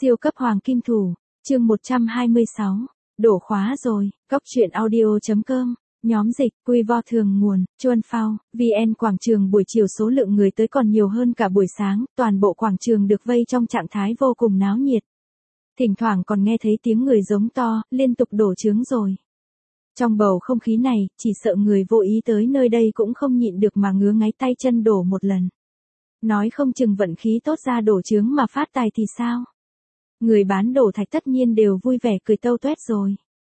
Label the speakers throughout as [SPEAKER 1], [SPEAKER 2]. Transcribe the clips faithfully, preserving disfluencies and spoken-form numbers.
[SPEAKER 1] Siêu cấp hoàng kim thủ, chương một trăm hai mươi sáu, đổ khóa rồi, góc truyện audio chấm com, nhóm dịch, quy vo thường nguồn, Chuan Phao, vê en quảng trường buổi chiều số lượng người tới còn nhiều hơn cả buổi sáng, toàn bộ quảng trường được vây trong trạng thái vô cùng náo nhiệt. Thỉnh thoảng còn nghe thấy tiếng người giống to, liên tục đổ trướng rồi. Trong bầu không khí này, chỉ sợ người vô ý tới nơi đây cũng không nhịn được mà ngứa ngáy tay chân đổ một lần. Nói không chừng vận khí tốt ra đổ trướng mà phát tài thì sao? Người bán đổ thạch tất nhiên đều vui vẻ cười tâu tuét rồi.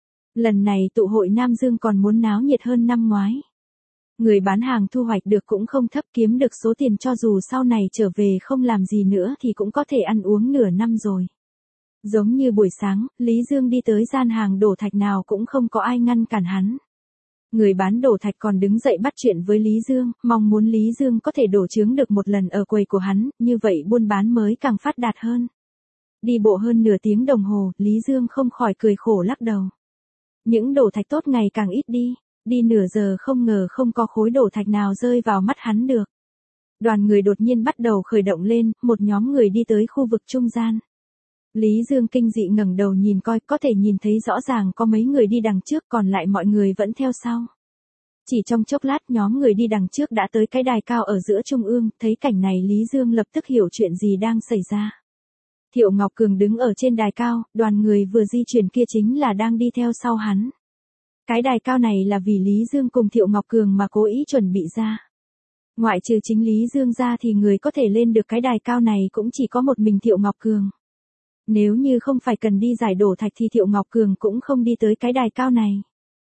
[SPEAKER 1] Lần này tụ hội Nam Dương còn muốn náo nhiệt hơn năm ngoái. Người bán hàng thu hoạch được cũng không thấp, kiếm được số tiền cho dù sau này trở về không làm gì nữa thì cũng có thể ăn uống nửa năm rồi. Giống như buổi sáng, Lý Dương đi tới gian hàng đổ thạch nào cũng không có ai ngăn cản hắn. Người bán đổ thạch còn đứng dậy bắt chuyện với Lý Dương, mong muốn Lý Dương có thể đổ trướng được một lần ở quầy của hắn, như vậy buôn bán mới càng phát đạt hơn. Đi bộ hơn nửa tiếng đồng hồ, Lý Dương không khỏi cười khổ lắc đầu. Những đổ thạch tốt ngày càng ít đi, đi nửa giờ không ngờ không có khối đổ thạch nào rơi vào mắt hắn được. Đoàn người đột nhiên bắt đầu khởi động lên, một nhóm người đi tới khu vực trung gian. Lý Dương kinh dị ngẩng đầu nhìn coi, có thể nhìn thấy rõ ràng có mấy người đi đằng trước, còn lại mọi người vẫn theo sau. Chỉ trong chốc lát nhóm người đi đằng trước đã tới cái đài cao ở giữa trung ương, thấy cảnh này Lý Dương lập tức hiểu chuyện gì đang xảy ra. Thiệu Ngọc Cường đứng ở trên đài cao, đoàn người vừa di chuyển kia chính là đang đi theo sau hắn. Cái đài cao này là vì Lý Dương cùng Thiệu Ngọc Cường mà cố ý chuẩn bị ra. Ngoại trừ chính Lý Dương ra thì người có thể lên được cái đài cao này cũng chỉ có một mình Thiệu Ngọc Cường. Nếu như không phải cần đi giải đổ thạch thì Thiệu Ngọc Cường cũng không đi tới cái đài cao này.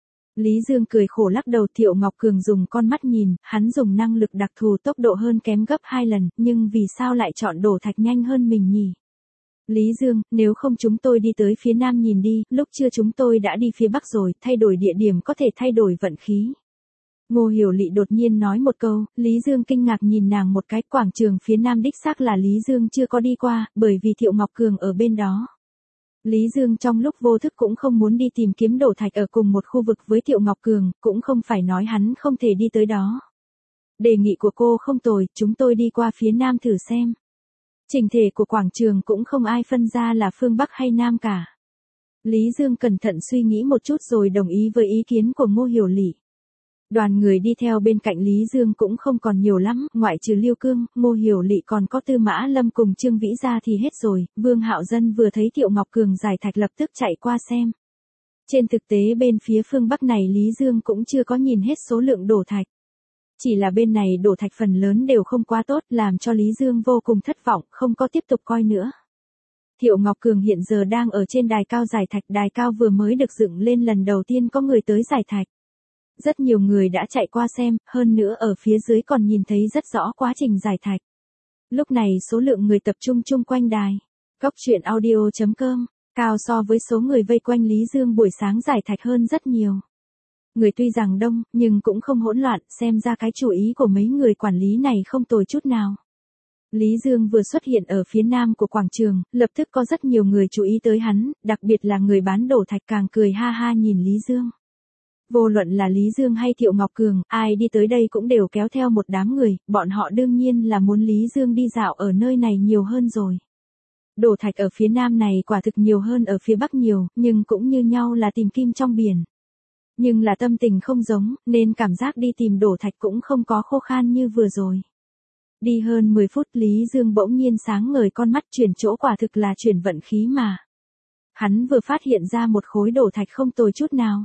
[SPEAKER 1] Lý Dương cười khổ lắc đầu. Thiệu Ngọc Cường dùng con mắt nhìn, hắn dùng năng lực đặc thù tốc độ hơn kém gấp hai lần, nhưng vì sao lại chọn đổ thạch nhanh hơn mình nhỉ? Lý Dương, nếu không chúng tôi đi tới phía nam nhìn đi, lúc trưa chúng tôi đã đi phía bắc rồi, thay đổi địa điểm có thể thay đổi vận khí. Ngô Hiểu Lị đột nhiên nói một câu, Lý Dương kinh ngạc nhìn nàng một cái. Quảng trường phía nam đích xác là Lý Dương chưa có đi qua, bởi vì Thiệu Ngọc Cường ở bên đó. Lý Dương trong lúc vô thức cũng không muốn đi tìm kiếm đổ thạch ở cùng một khu vực với Thiệu Ngọc Cường, cũng không phải nói hắn không thể đi tới đó. Đề nghị của cô không tồi, chúng tôi đi qua phía nam thử xem. Trình thể của quảng trường cũng không ai phân ra là phương Bắc hay Nam cả. Lý Dương cẩn thận suy nghĩ một chút rồi đồng ý với ý kiến của Ngô Hiểu Lị. Đoàn người đi theo bên cạnh Lý Dương cũng không còn nhiều lắm, ngoại trừ Liêu Cương, Ngô Hiểu Lị còn có Tư Mã Lâm cùng Trương Vĩ ra thì hết rồi. Vương Hạo Dân vừa thấy Thiệu Ngọc Cường giải thạch lập tức chạy qua xem. Trên thực tế bên phía phương Bắc này Lý Dương cũng chưa có nhìn hết số lượng đổ thạch. Chỉ là bên này đổ thạch phần lớn đều không quá tốt, làm cho Lý Dương vô cùng thất vọng, không có tiếp tục coi nữa. Thiệu Ngọc Cường hiện giờ đang ở trên đài cao giải thạch, đài cao vừa mới được dựng lên lần đầu tiên có người tới giải thạch. Rất nhiều người đã chạy qua xem, hơn nữa ở phía dưới còn nhìn thấy rất rõ quá trình giải thạch. Lúc này số lượng người tập trung chung quanh đài. Góc truyện audio chấm com, cao so với số người vây quanh Lý Dương buổi sáng giải thạch hơn rất nhiều. Người tuy rằng đông, nhưng cũng không hỗn loạn, xem ra cái chủ ý của mấy người quản lý này không tồi chút nào. Lý Dương vừa xuất hiện ở phía nam của quảng trường, lập tức có rất nhiều người chú ý tới hắn, đặc biệt là người bán đổ thạch càng cười ha ha nhìn Lý Dương. Vô luận là Lý Dương hay Thiệu Ngọc Cường, ai đi tới đây cũng đều kéo theo một đám người, bọn họ đương nhiên là muốn Lý Dương đi dạo ở nơi này nhiều hơn rồi. Đổ thạch ở phía nam này quả thực nhiều hơn ở phía bắc nhiều, nhưng cũng như nhau là tìm kim trong biển. Nhưng là tâm tình không giống, nên cảm giác đi tìm đổ thạch cũng không có khô khan như vừa rồi. Đi hơn mười phút Lý Dương bỗng nhiên sáng ngời con mắt, chuyển chỗ quả thực là chuyển vận khí mà. Hắn vừa phát hiện ra một khối đổ thạch không tồi chút nào.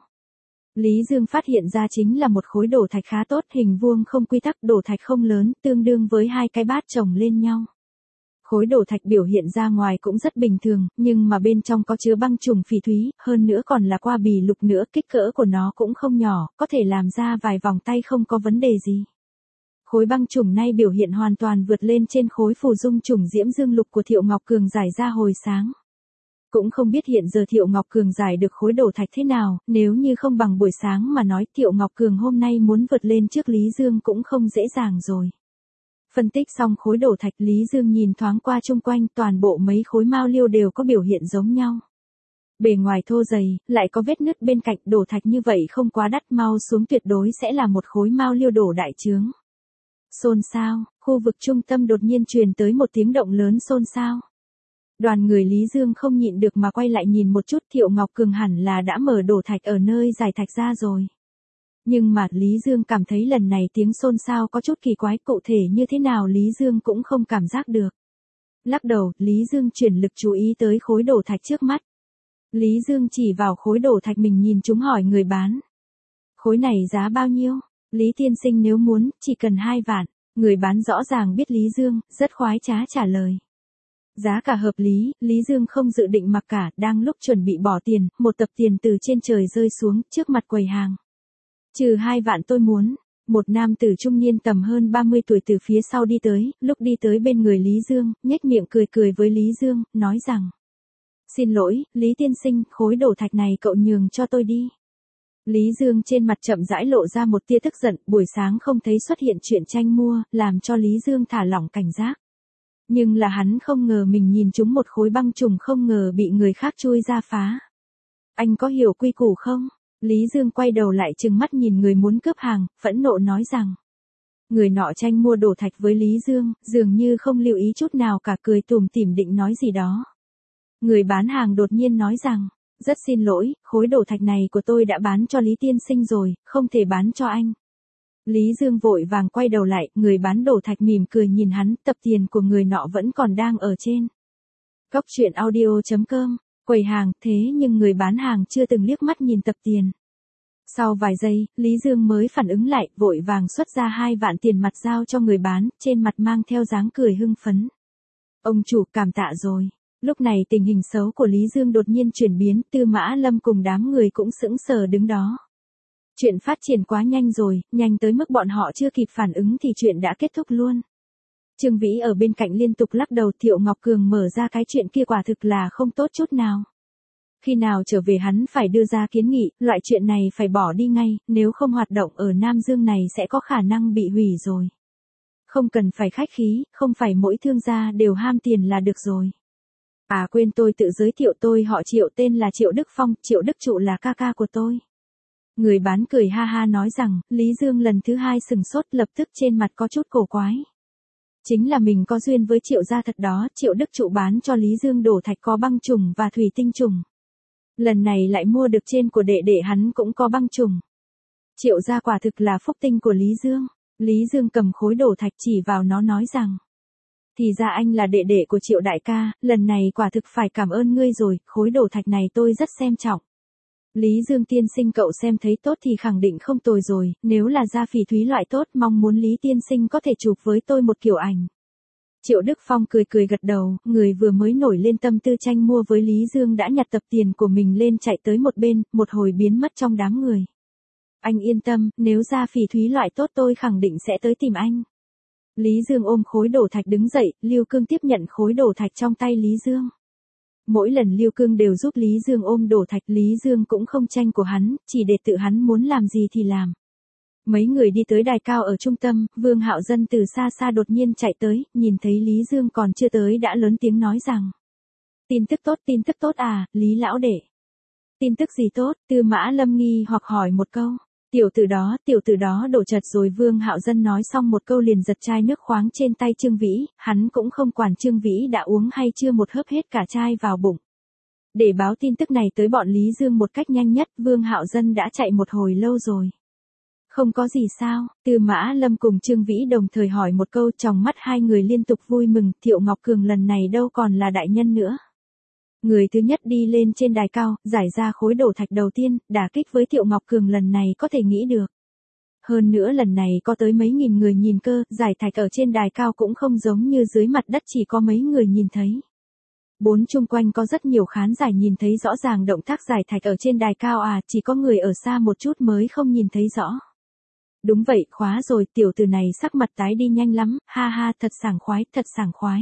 [SPEAKER 1] Lý Dương phát hiện ra chính là một khối đổ thạch khá tốt, hình vuông không quy tắc, đổ thạch không lớn, tương đương với hai cái bát chồng lên nhau. Khối đổ thạch biểu hiện ra ngoài cũng rất bình thường, nhưng mà bên trong có chứa băng trùng phỉ thúy, hơn nữa còn là qua bì lục nữa, kích cỡ của nó cũng không nhỏ, có thể làm ra vài vòng tay không có vấn đề gì. Khối băng trùng này biểu hiện hoàn toàn vượt lên trên khối phù dung trùng diễm dương lục của Thiệu Ngọc Cường giải ra hồi sáng. Cũng không biết hiện giờ Thiệu Ngọc Cường giải được khối đổ thạch thế nào, nếu như không bằng buổi sáng mà nói Thiệu Ngọc Cường hôm nay muốn vượt lên trước Lý Dương cũng không dễ dàng rồi. Phân tích xong khối đổ thạch Lý Dương nhìn thoáng qua chung quanh, toàn bộ mấy khối mao liêu đều có biểu hiện giống nhau. Bề ngoài thô dày, lại có vết nứt bên cạnh, đổ thạch như vậy không quá đắt, mau xuống tuyệt đối sẽ là một khối mao liêu đổ đại chướng. Xôn xao, khu vực trung tâm đột nhiên truyền tới một tiếng động lớn xôn xao. Đoàn người Lý Dương không nhịn được mà quay lại nhìn một chút, Thiệu Ngọc Cường hẳn là đã mở đổ thạch ở nơi giải thạch ra rồi. Nhưng mà Lý Dương cảm thấy lần này tiếng xôn xao có chút kỳ quái, cụ thể như thế nào Lý Dương cũng không cảm giác được. Lắc đầu, Lý Dương chuyển lực chú ý tới khối đổ thạch trước mắt. Lý Dương chỉ vào khối đổ thạch mình nhìn chúng hỏi người bán. Khối này giá bao nhiêu? Lý tiên sinh nếu muốn, chỉ cần hai vạn. Người bán rõ ràng biết Lý Dương, rất khoái trá trả lời. Giá cả hợp lý, Lý Dương không dự định mặc cả, đang lúc chuẩn bị bỏ tiền, một tập tiền từ trên trời rơi xuống, trước mặt quầy hàng. Trừ hai vạn tôi muốn. Một nam tử trung niên tầm hơn ba mươi tuổi từ phía sau đi tới, lúc đi tới bên người Lý Dương, nhếch miệng cười cười với Lý Dương, nói rằng. Xin lỗi, Lý tiên sinh, khối đổ thạch này cậu nhường cho tôi đi. Lý Dương trên mặt chậm rãi lộ ra một tia tức giận, buổi sáng không thấy xuất hiện chuyện tranh mua, làm cho Lý Dương thả lỏng cảnh giác. Nhưng là hắn không ngờ mình nhìn trúng một khối băng trùng, không ngờ bị người khác chui ra phá. Anh có hiểu quy củ không? Lý Dương quay đầu lại trừng mắt nhìn người muốn cướp hàng, phẫn nộ nói rằng. Người nọ tranh mua đổ thạch với Lý Dương, dường như không lưu ý chút nào cả, cười tủm tỉm định nói gì đó. Người bán hàng đột nhiên nói rằng, rất xin lỗi, khối đổ thạch này của tôi đã bán cho Lý tiên sinh rồi, không thể bán cho anh. Lý Dương vội vàng quay đầu lại, người bán đổ thạch mỉm cười nhìn hắn, tập tiền của người nọ vẫn còn đang ở trên. Cóc truyện audio chấm com, quầy hàng, thế nhưng người bán hàng chưa từng liếc mắt nhìn tập tiền. Sau vài giây, Lý Dương mới phản ứng lại, vội vàng xuất ra hai vạn tiền mặt giao cho người bán, trên mặt mang theo dáng cười hưng phấn. Ông chủ, cảm tạ rồi. Lúc này tình hình xấu của Lý Dương đột nhiên chuyển biến, Tư Mã Lâm cùng đám người cũng sững sờ đứng đó. Chuyện phát triển quá nhanh rồi, nhanh tới mức bọn họ chưa kịp phản ứng thì chuyện đã kết thúc luôn. Trương Vĩ ở bên cạnh liên tục lắc đầu, Thiệu Ngọc Cường mở ra cái chuyện kia quả thực là không tốt chút nào. Khi nào trở về hắn phải đưa ra kiến nghị, loại chuyện này phải bỏ đi ngay, nếu không hoạt động ở Nam Dương này sẽ có khả năng bị hủy rồi. Không cần phải khách khí, không phải mỗi thương gia đều ham tiền là được rồi. À quên, tôi tự giới thiệu, tôi họ Triệu, tên là Triệu Đức Phong, Triệu Đức Trụ là ca ca của tôi. Người bán cười ha ha nói rằng, Lý Dương lần thứ hai sừng sốt, lập tức trên mặt có chút cổ quái. Chính là mình có duyên với Triệu gia thật đó, Triệu Đức Trụ bán cho Lý Dương đổ thạch có băng trùng và thủy tinh trùng. Lần này lại mua được trên của đệ đệ hắn cũng có băng trùng. Triệu gia quả thực là phúc tinh của Lý Dương. Lý Dương cầm khối đổ thạch chỉ vào nó nói rằng. Thì ra anh là đệ đệ của Triệu đại ca, lần này quả thực phải cảm ơn ngươi rồi, khối đổ thạch này tôi rất xem trọng. Lý Dương tiên sinh, cậu xem thấy tốt thì khẳng định không tồi rồi, nếu là da phỉ thúy loại tốt mong muốn Lý tiên sinh có thể chụp với tôi một kiểu ảnh. Triệu Đức Phong cười cười gật đầu, người vừa mới nổi lên tâm tư tranh mua với Lý Dương đã nhặt tập tiền của mình lên chạy tới một bên, một hồi biến mất trong đám người. Anh yên tâm, nếu da phỉ thúy loại tốt tôi khẳng định sẽ tới tìm anh. Lý Dương ôm khối đổ thạch đứng dậy, Lưu Cương tiếp nhận khối đổ thạch trong tay Lý Dương. Mỗi lần Lưu Cương đều giúp Lý Dương ôm đổ thạch, Lý Dương cũng không tranh của hắn, chỉ để tự hắn muốn làm gì thì làm. Mấy người đi tới đài cao ở trung tâm, Vương Hạo Dân từ xa xa đột nhiên chạy tới, nhìn thấy Lý Dương còn chưa tới đã lớn tiếng nói rằng. Tin tức tốt, tin tức tốt à, Lý lão đệ. Tin tức gì tốt? Tư Mã Lâm nghi hoặc hỏi một câu. Tiểu tử đó, tiểu tử đó đổ chật rồi. Vương Hạo Dân nói xong một câu liền giật chai nước khoáng trên tay Trương Vĩ, hắn cũng không quản Trương Vĩ đã uống hay chưa, một hớp hết cả chai vào bụng. Để báo tin tức này tới bọn Lý Dương một cách nhanh nhất, Vương Hạo Dân đã chạy một hồi lâu rồi. Không có gì sao? Tư Mã Lâm cùng Trương Vĩ đồng thời hỏi một câu, trong mắt hai người liên tục vui mừng, Thiệu Ngọc Cường lần này đâu còn là đại nhân nữa. Người thứ nhất đi lên trên đài cao, giải ra khối đổ thạch đầu tiên, đả kích với Thiệu Ngọc Cường lần này có thể nghĩ được. Hơn nữa lần này có tới mấy nghìn người nhìn cơ, giải thạch ở trên đài cao cũng không giống như dưới mặt đất chỉ có mấy người nhìn thấy. Bốn chung quanh có rất nhiều khán giả nhìn thấy rõ ràng động tác giải thạch ở trên đài cao à, chỉ có người ở xa một chút mới không nhìn thấy rõ. Đúng vậy, khóa rồi, tiểu tử này sắc mặt tái đi nhanh lắm, ha ha, thật sảng khoái, thật sảng khoái.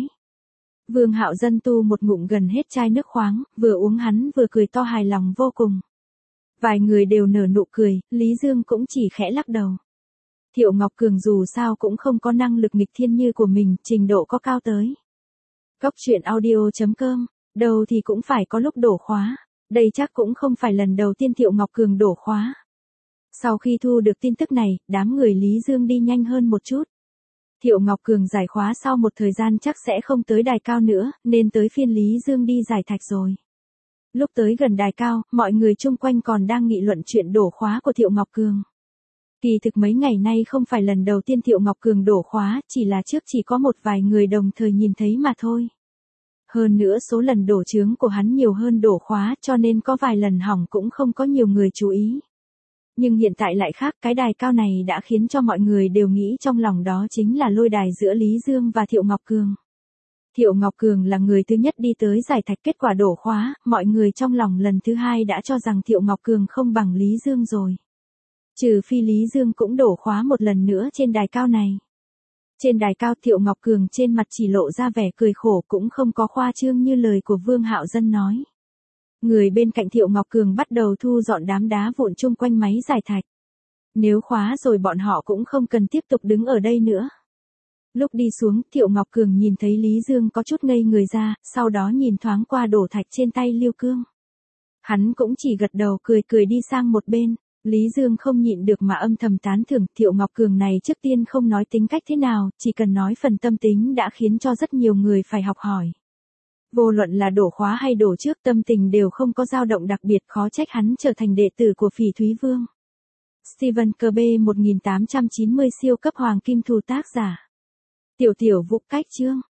[SPEAKER 1] Vương Hạo Dân tu một ngụm gần hết chai nước khoáng, vừa uống hắn vừa cười to hài lòng vô cùng. Vài người đều nở nụ cười, Lý Dương cũng chỉ khẽ lắc đầu. Thiệu Ngọc Cường dù sao cũng không có năng lực nghịch thiên như của mình, trình độ có cao tới. Cóc truyện audio chấm com, đầu thì cũng phải có lúc đổ khóa, đây chắc cũng không phải lần đầu tiên Thiệu Ngọc Cường đổ khóa. Sau khi thu được tin tức này, đám người Lý Dương đi nhanh hơn một chút. Thiệu Ngọc Cường giải khóa sau một thời gian chắc sẽ không tới đài cao nữa, nên tới phiên Lý Dương đi giải thạch rồi. Lúc tới gần đài cao, mọi người chung quanh còn đang nghị luận chuyện đổ khóa của Thiệu Ngọc Cường. Kỳ thực mấy ngày nay không phải lần đầu tiên Thiệu Ngọc Cường đổ khóa, chỉ là trước chỉ có một vài người đồng thời nhìn thấy mà thôi. Hơn nữa số lần đổ chướng của hắn nhiều hơn đổ khóa, cho nên có vài lần hỏng cũng không có nhiều người chú ý. Nhưng hiện tại lại khác, cái đài cao này đã khiến cho mọi người đều nghĩ trong lòng đó chính là lôi đài giữa Lý Dương và Thiệu Ngọc Cường. Thiệu Ngọc Cường là người thứ nhất đi tới giải thạch kết quả đổ khóa, mọi người trong lòng lần thứ hai đã cho rằng Thiệu Ngọc Cường không bằng Lý Dương rồi. Trừ phi Lý Dương cũng đổ khóa một lần nữa trên đài cao này. Trên đài cao Thiệu Ngọc Cường trên mặt chỉ lộ ra vẻ cười khổ, cũng không có khoa trương như lời của Vương Hạo Dân nói. Người bên cạnh Thiệu Ngọc Cường bắt đầu thu dọn đám đá vụn chung quanh máy giải thạch. Nếu khóa rồi bọn họ cũng không cần tiếp tục đứng ở đây nữa. Lúc đi xuống, Thiệu Ngọc Cường nhìn thấy Lý Dương có chút ngây người ra, sau đó nhìn thoáng qua đổ thạch trên tay Lưu Cương. Hắn cũng chỉ gật đầu cười cười đi sang một bên. Lý Dương không nhịn được mà âm thầm tán thưởng, Thiệu Ngọc Cường này trước tiên không nói tính cách thế nào, chỉ cần nói phần tâm tính đã khiến cho rất nhiều người phải học hỏi. Vô luận là đổ khóa hay đổ trước, tâm tình đều không có dao động đặc biệt, khó trách hắn trở thành đệ tử của Phỉ Thúy Vương. Stephen Kirby một nghìn tám trăm chín mươi siêu cấp hoàng kim thù tác giả. Tiểu tiểu Vũ cách chương.